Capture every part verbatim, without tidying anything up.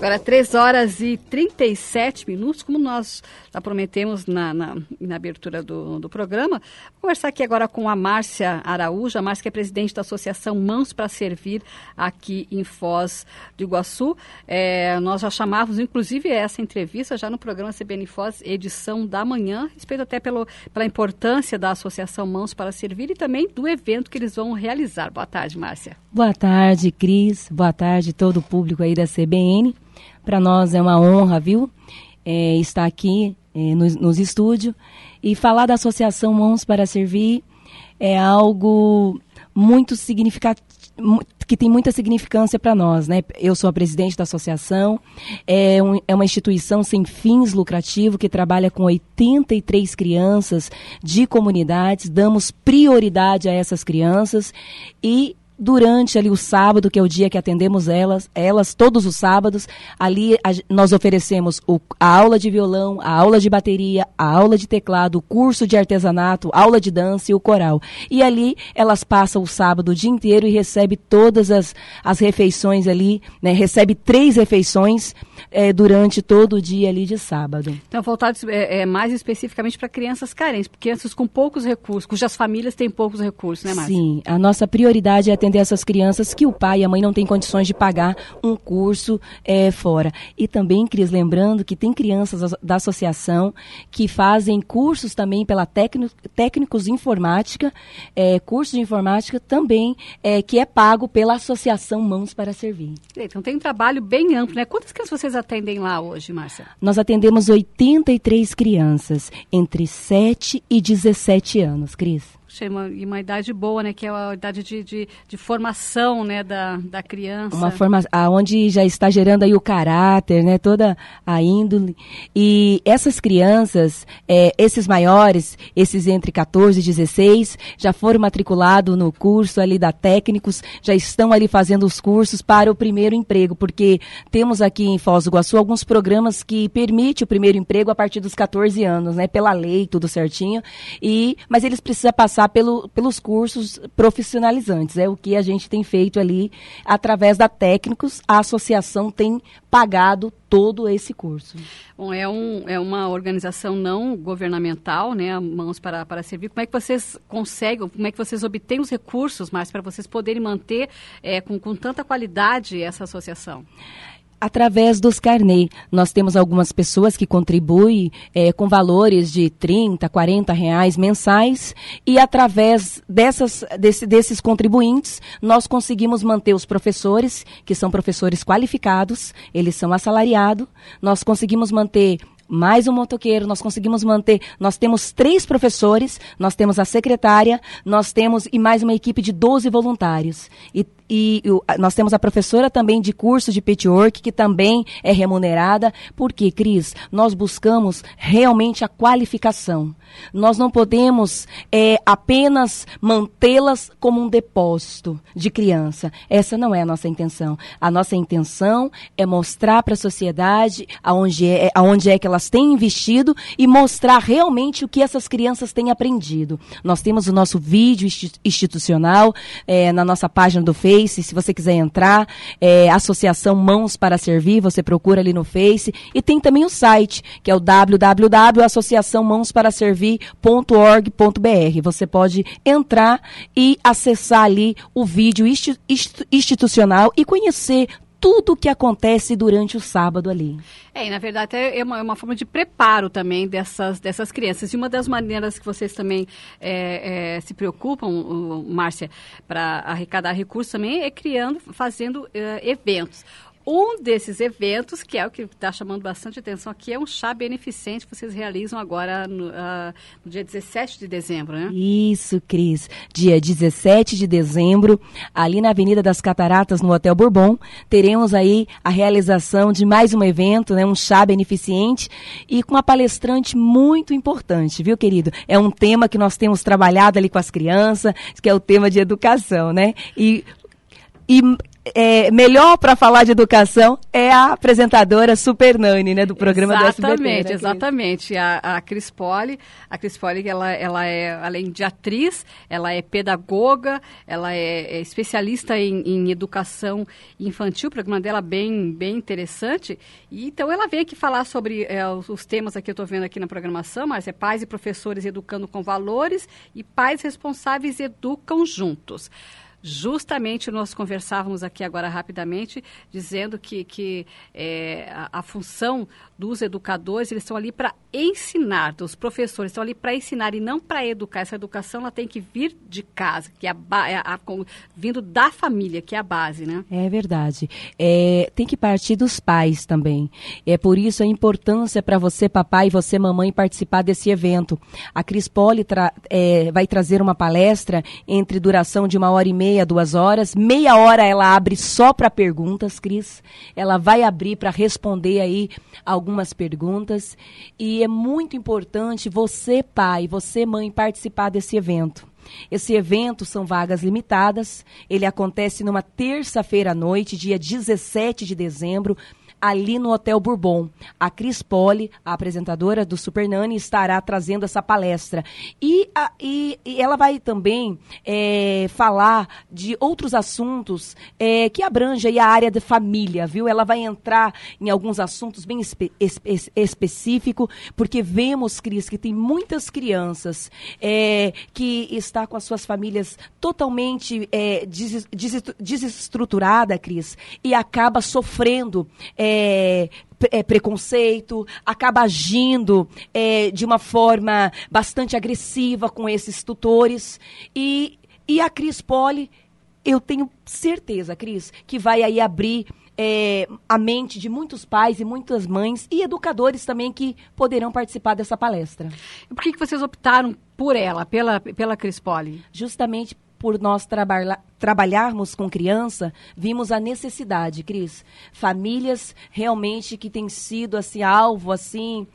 Agora, três horas e trinta e sete minutos, como nós já prometemos na, na, na abertura do, do programa. Vou conversar aqui agora com a Márcia Araújo, a Márcia que é presidente da Associação Mãos para Servir aqui em Foz do Iguaçu. É, nós já chamávamos, inclusive, essa entrevista já no programa C B N Foz, edição da manhã, respeito até pelo, pela importância da Associação Mãos para Servir e também do evento que eles vão realizar. Boa tarde, Márcia. Boa tarde, Cris. Boa tarde todo o público aí da C B N. Para nós é uma honra, viu, é, estar aqui é, nos, nos estúdios e falar da Associação Mãos para Servir é algo muito significativo, que tem muita significância para nós, né? Eu sou a presidente da associação, é, um, é uma instituição sem fins lucrativos que trabalha com oitenta e três crianças de comunidades, damos prioridade a essas crianças e durante ali o sábado, que é o dia que atendemos elas, elas todos os sábados, ali a, nós oferecemos o, a aula de violão, a aula de bateria, a aula de teclado, o curso de artesanato, aula de dança e o coral. E ali elas passam o sábado o dia inteiro e recebem todas as, as refeições ali, né? Recebe três refeições é, durante todo o dia ali de sábado. Então, voltado é, é, mais especificamente para crianças carentes, crianças com poucos recursos, cujas famílias têm poucos recursos, né, Márcia? Sim, a nossa prioridade é atender essas crianças que o pai e a mãe não têm condições de pagar um curso é, fora. E também, Cris, lembrando que tem crianças da associação que fazem cursos também pela técnico, técnicos de informática, é, curso de informática também, é, que é pago pela Associação Mãos para Servir. Então tem um trabalho bem amplo, né? Quantas crianças vocês atendem lá hoje, Márcia? Nós atendemos oitenta e três crianças, entre sete e dezessete anos, Cris. E uma, uma idade boa, né? Que é a idade de, de, de formação, né? Da, da criança. Uma formação, onde já está gerando aí o caráter, né? Toda a índole. E essas crianças, é, esses maiores, esses entre catorze e dezesseis, já foram matriculados no curso ali da Técnicos, já estão ali fazendo os cursos para o primeiro emprego, porque temos aqui em Foz do Iguaçu alguns programas que permitem o primeiro emprego a partir dos catorze anos, né? Pela lei, tudo certinho. E, mas eles precisam passar Pelo, pelos cursos profissionalizantes, é o que a gente tem feito ali através da Técnicos, a associação tem pagado todo esse curso. Bom, é, um, é uma organização não governamental, né, Mãos para, para Servir. Como é que vocês conseguem, como é que vocês obtêm os recursos mais para vocês poderem manter é, com, com tanta qualidade essa associação? Através dos carnê. Nós temos algumas pessoas que contribuem é, com valores de trinta, quarenta reais mensais e através dessas, desse, desses contribuintes nós conseguimos manter os professores, que são professores qualificados, eles são assalariados, nós conseguimos manter mais um motoqueiro, nós conseguimos manter, nós temos três professores, nós temos a secretária, nós temos e mais uma equipe de doze voluntários. E, e nós temos a professora também de curso de patchwork, que também é remunerada, porque, Cris, nós buscamos realmente a qualificação. Nós não podemos é, apenas mantê-las como um depósito de criança. Essa não é a nossa intenção. A nossa intenção é mostrar para a sociedade aonde é, aonde é que elas têm investido e mostrar realmente o que essas crianças têm aprendido. Nós temos o nosso vídeo institucional é, na nossa página do Face, se você quiser entrar, é, Associação Mãos para Servir, você procura ali no Face, e tem também o site, que é o w w w ponto associação mãos para servir ponto org ponto b r. Você pode entrar e acessar ali o vídeo institucional e conhecer tudo o que acontece durante o sábado ali. É, e na verdade é uma, é uma forma de preparo também dessas, dessas crianças. E uma das maneiras que vocês também é, é, se preocupam, Márcia, para arrecadar recursos também é criando, fazendo é, eventos. Um desses eventos, que é o que está chamando bastante atenção aqui, é um chá beneficente que vocês realizam agora no, uh, no dia dezessete de dezembro, né? Isso, Cris. Dia dezessete de dezembro, ali na Avenida das Cataratas, no Hotel Bourbon, teremos aí a realização de mais um evento, né? Um chá beneficente e com uma palestrante muito importante, viu, querido? É um tema que nós temos trabalhado ali com as crianças, que é o tema de educação, né? E... e é, melhor para falar de educação é a apresentadora Super Nani, né, do programa do S B T. Exatamente, Né, exatamente. A, a Cris Poli, a Cris Poli, ela, ela é, além de atriz, ela é pedagoga, ela é, é especialista em, em educação infantil, o programa dela é bem, bem interessante. E, então, ela vem aqui falar sobre é, os, os temas aqui, eu estou vendo aqui na programação, mas é pais e professores educando com valores e pais responsáveis educam juntos. Justamente nós conversávamos aqui agora rapidamente, dizendo que, que é, a, a função dos educadores, eles estão ali para ensinar, dos professores estão ali para ensinar e não para educar. Essa educação ela tem que vir de casa, que é a, a, a, vindo da família, que é a base, né? É verdade. É, tem que partir dos pais também. É por isso a importância para você, papai, e você, mamãe, participar desse evento. A Cris Poli tra, é, vai trazer uma palestra entre duração de uma hora e meia, duas horas. Meia hora ela abre só para perguntas, Cris. Ela vai abrir para responder aí algumas perguntas. E é muito importante você, pai, você, mãe, participar desse evento. Esse evento são vagas limitadas. Ele acontece numa terça-feira à noite, dia dezessete de dezembro, ali no Hotel Bourbon. A Cris Poli, a apresentadora do Super Nani, estará trazendo essa palestra. E, a, e, e ela vai também é, falar de outros assuntos é, que abrangem a área de família, viu? Ela vai entrar em alguns assuntos bem espe, espe, específicos, porque vemos, Cris, que tem muitas crianças é, que estão com as suas famílias totalmente é, des, des, desestruturadas, Cris, e acaba sofrendo é, É, é, preconceito, acaba agindo é, de uma forma bastante agressiva com esses tutores. E, e a Cris Poli, eu tenho certeza, Cris, que vai aí abrir é, a mente de muitos pais e muitas mães e educadores também que poderão participar dessa palestra. E por que, que vocês optaram por ela, pela, pela Cris Poli? Justamente por nós traba- trabalharmos com criança, vimos a necessidade, Cris. Famílias realmente que têm sido, assim, alvo, assim,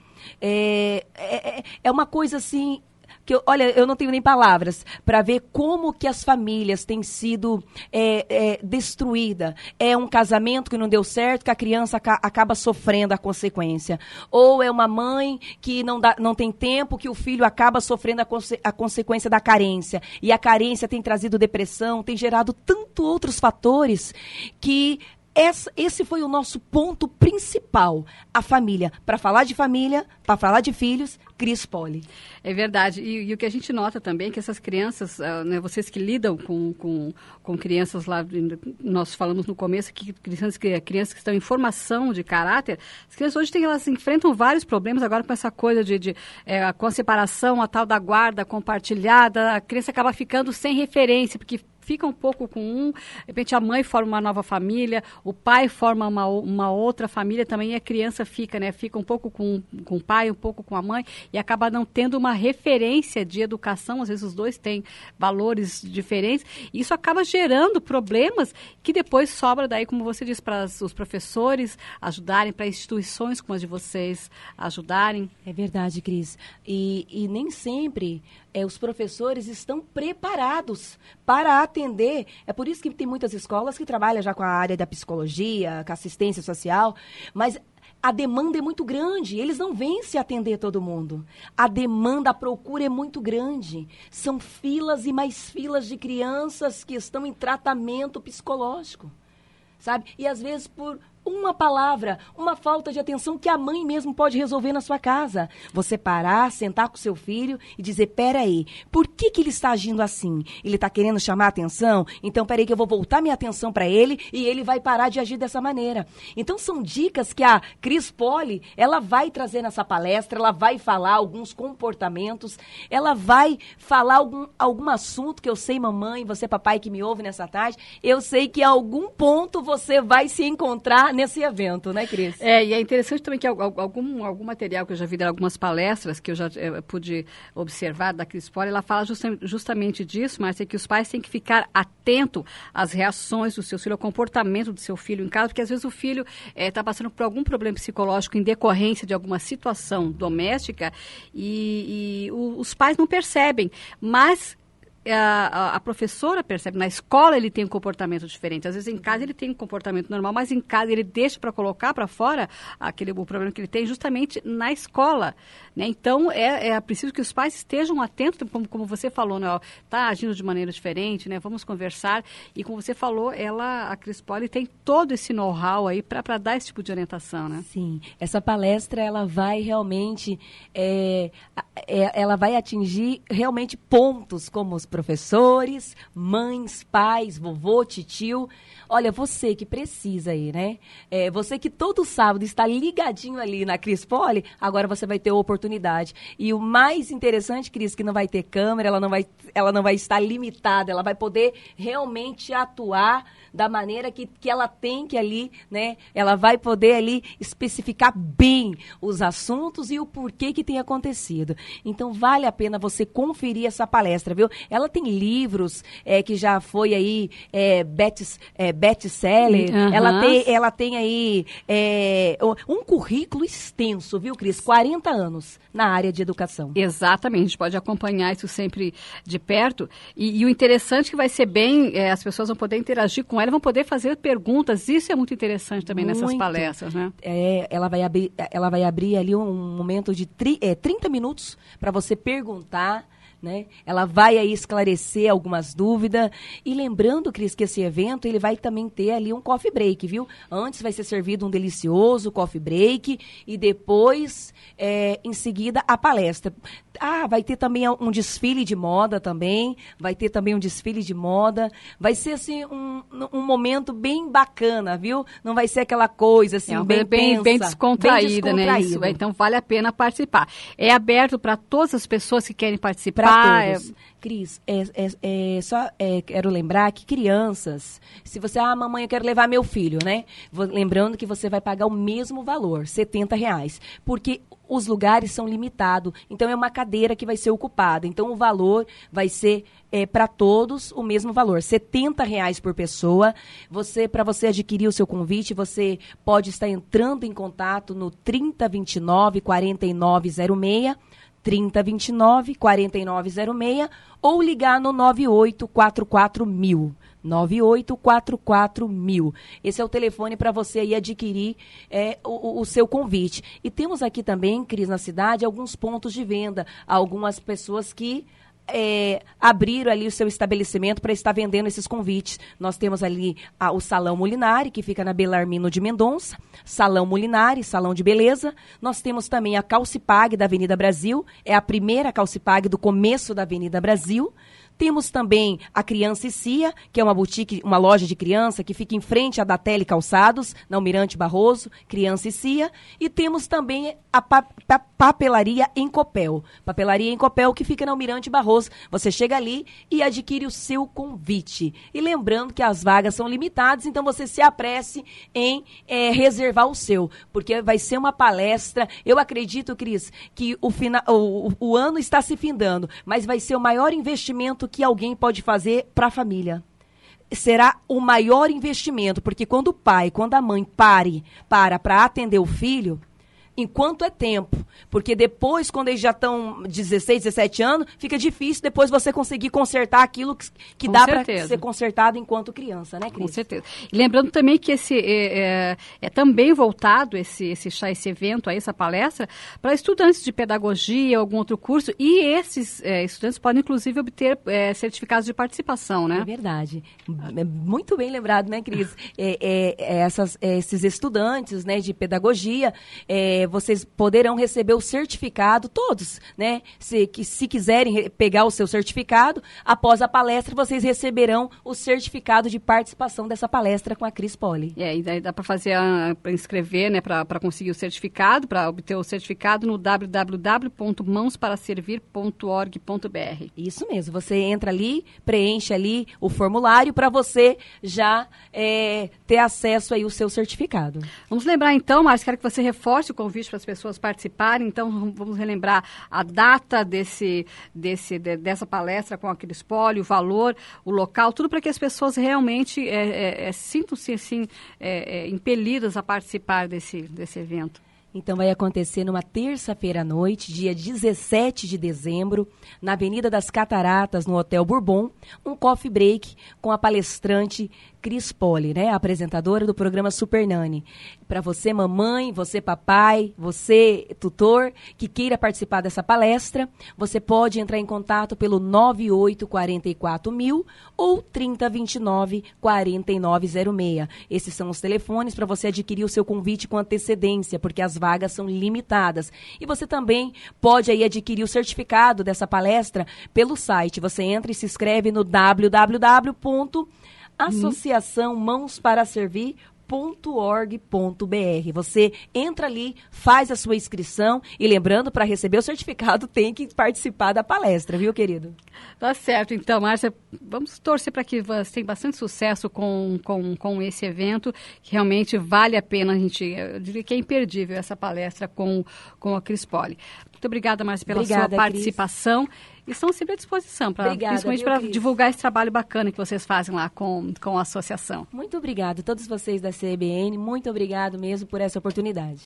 é, é, é uma coisa, assim, que eu, olha, eu não tenho nem palavras para ver como que as famílias têm sido é, é, destruídas. É um casamento que não deu certo, que a criança aca- acaba sofrendo a consequência. Ou é uma mãe que não, dá, não tem tempo, que o filho acaba sofrendo a, conse- a consequência da carência. E a carência tem trazido depressão, tem gerado tantos outros fatores que... Essa, esse foi o nosso ponto principal, a família. Para falar de família, para falar de filhos, Cris Poli. É verdade. E, e o que a gente nota também é que essas crianças, uh, né, vocês que lidam com, com, com crianças lá, nós falamos no começo que crianças, crianças que estão em formação de caráter, as crianças hoje têm, elas enfrentam vários problemas agora com essa coisa de, de é, com a separação, a tal da guarda compartilhada, a criança acaba ficando sem referência, porque fica um pouco com um, de repente a mãe forma uma nova família, o pai forma uma, uma outra família também, e a criança fica, né? Fica um pouco com, com o pai, um pouco com a mãe, e acaba não tendo uma referência de educação, às vezes os dois têm valores diferentes, e isso acaba gerando problemas que depois sobra daí, como você disse, para os professores ajudarem, para instituições como as de vocês ajudarem. É verdade, Cris. E, e nem sempre é, os professores estão preparados para atender. É por isso que tem muitas escolas que trabalham já com a área da psicologia, com a assistência social, mas a demanda é muito grande, eles não vêm se atender todo mundo. A demanda, a procura é muito grande. São filas e mais filas de crianças que estão em tratamento psicológico, sabe? E às vezes por uma palavra, uma falta de atenção que a mãe mesmo pode resolver na sua casa. Você parar, sentar com seu filho e dizer, peraí, por que que ele está agindo assim? Ele está querendo chamar a atenção? Então, peraí que eu vou voltar minha atenção para ele e ele vai parar de agir dessa maneira. Então, são dicas que a Cris Poli, ela vai trazer nessa palestra, ela vai falar alguns comportamentos, ela vai falar algum, algum assunto que eu sei, mamãe, você, papai, que me ouve nessa tarde, eu sei que em algum ponto você vai se encontrar nesse evento, né, Cris? É, e é interessante também que algum, algum material que eu já vi de algumas palestras que eu já eu pude observar da Cris Poli, ela fala justa, justamente disso, mas é que os pais têm que ficar atentos às reações do seu filho, ao comportamento do seu filho em casa, porque às vezes o filho está é, passando por algum problema psicológico em decorrência de alguma situação doméstica e, e o, os pais não percebem, mas a, a professora percebe, na escola ele tem um comportamento diferente. Às vezes em casa ele tem um comportamento normal, mas em casa ele deixa para colocar para fora aquele, o problema que ele tem justamente na escola. Né? Então, é, é preciso que os pais estejam atentos, como, como você falou, né? Está agindo de maneira diferente, né? Vamos conversar. E como você falou, ela, a Cris Poli, tem todo esse know-how aí para dar esse tipo de orientação, né? Sim, essa palestra, ela vai realmente, é, é, ela vai atingir realmente pontos como os professores, mães, pais, vovô, titio. Olha, você que precisa aí, né? É, você que todo sábado está ligadinho ali na Cris Poli, agora você vai ter a oportunidade. E o mais interessante, Cris, que não vai ter câmera, ela não vai, ela não vai estar limitada, ela vai poder realmente atuar da maneira que, que ela tem que ali, né? Ela vai poder ali especificar bem os assuntos e o porquê que tem acontecido. Então, vale a pena você conferir essa palestra, viu? Ela tem livros é, que já foi aí é, best, é, best-seller, uhum. ela, tem, ela tem aí é, um currículo extenso, viu, Cris? quarenta anos na área de educação. Exatamente, a gente pode acompanhar isso sempre de perto. E, e o interessante é que vai ser bem, é, as pessoas vão poder interagir com ela, vão poder fazer perguntas. Isso é muito interessante também muito. Nessas palestras, né? É, ela vai abrir, ela vai abrir ali um momento de tri, é, trinta minutos para você perguntar. Né? Ela vai aí esclarecer algumas dúvidas. E lembrando, Cris, que esse evento ele vai também ter ali um coffee break, viu? Antes vai ser servido um delicioso coffee break e depois, é, em seguida, a palestra. Ah, vai ter também um desfile de moda também. Vai ter também um desfile de moda. Vai ser, assim, um, um momento bem bacana, viu? Não vai ser aquela coisa, assim, é, bem, bem, pensa, bem descontraída, bem descontraída, né? Isso, então, vale a pena participar. É aberto para todas as pessoas que querem participar. Para todos. É... Cris, é, é, é, só é, quero lembrar que crianças, se você, ah, mamãe, eu quero levar meu filho, né? Vou, lembrando que você vai pagar o mesmo valor, setenta reais, porque os lugares são limitados, então é uma cadeira que vai ser ocupada, então o valor vai ser é, para todos o mesmo valor, setenta reais por pessoa. Você, para você adquirir o seu convite, você pode estar entrando em contato no trinta, vinte e nove, quarenta e nove zero seis, trinta, vinte e nove, quarenta e nove zero seis, ou ligar no nove oito quatro quatro mil. nove oito quatro quatro mil. Esse é o telefone para você aí adquirir é, o, o seu convite. E temos aqui também, Cris, na cidade, alguns pontos de venda. Algumas pessoas que É, abriram ali o seu estabelecimento para estar vendendo esses convites. Nós temos ali a, o Salão Molinari, que fica na Belarmino de Mendonça, Salão Molinari, Salão de Beleza. Nós temos também a Calcipag da Avenida Brasil, é a primeira Calcipag do começo da Avenida Brasil. Temos também a Criança e Cia, que é uma boutique, uma loja de criança que fica em frente à Datelli Calçados, na Almirante Barroso, Criança e Cia. E temos também a pa pa Papelaria em Copel. Papelaria em Copel, que fica na Almirante Barroso. Você chega ali e adquire o seu convite. E lembrando que as vagas são limitadas, então você se apresse em é, reservar o seu, porque vai ser uma palestra. Eu acredito, Cris, que o, final, o, o ano está se findando, mas vai ser o maior investimento que alguém pode fazer para a família. Será o maior investimento, porque quando o pai, quando a mãe pare, para para atender o filho, enquanto é tempo, porque depois, quando eles já estão dezesseis, dezessete anos, fica difícil depois você conseguir consertar aquilo que, que dá para ser consertado enquanto criança, né, Cris? Com certeza. E lembrando também que esse é, é, é também voltado, esse, esse chá, esse evento, aí, essa palestra, para estudantes de pedagogia, algum outro curso, e esses é, estudantes podem, inclusive, obter é, certificados de participação, né? É verdade. Muito bem lembrado, né, Cris? É, é, é, essas, é, esses estudantes, né, de pedagogia, é, vocês poderão receber o certificado, todos, né? Se, que, se quiserem pegar o seu certificado, após a palestra, vocês receberão o certificado de participação dessa palestra com a Cris Poli. É, e daí dá para fazer, para inscrever, né, para conseguir o certificado, para obter o certificado no w w w ponto mãos para servir ponto org ponto b r. Isso mesmo, você entra ali, preenche ali o formulário para você já é, ter acesso aí ao seu certificado. Vamos lembrar então, Márcia, quero que você reforce o convite para as pessoas participarem, então vamos relembrar a data desse, desse, de, dessa palestra com a Cris Poli, o valor, o local, tudo para que as pessoas realmente é, é, é, sintam-se assim, é, é, impelidas a participar desse, desse evento. Então vai acontecer numa terça-feira à noite, dia dezessete de dezembro, na Avenida das Cataratas, no Hotel Bourbon, um coffee break com a palestrante Cris Poli, né, a apresentadora do programa Super Nani. Para você, mamãe, você, papai, você, tutor, que queira participar dessa palestra, você pode entrar em contato pelo nove oito quatro quatro mil ou trinta, vinte e nove, quarenta e nove zero seis. Esses são os telefones para você adquirir o seu convite com antecedência, porque as vagas são limitadas. E você também pode aí adquirir o certificado dessa palestra pelo site. Você entra e se inscreve no w w w ponto associação mãos para servir ponto org ponto b r. Você entra ali, faz a sua inscrição e lembrando, para receber o certificado tem que participar da palestra, viu, querido? Tá certo. Então, Márcia, vamos torcer para que você tenha bastante sucesso com, com, com esse evento, que realmente vale a pena, a gente, eu diria que é imperdível essa palestra com, com a Cris Poli. Muito obrigada, Márcia, pela obrigada, sua participação. Cris. E estão sempre à disposição, pra, principalmente para divulgar esse trabalho bacana que vocês fazem lá com, com a associação. Muito obrigada a todos vocês da C B N, muito obrigado mesmo por essa oportunidade.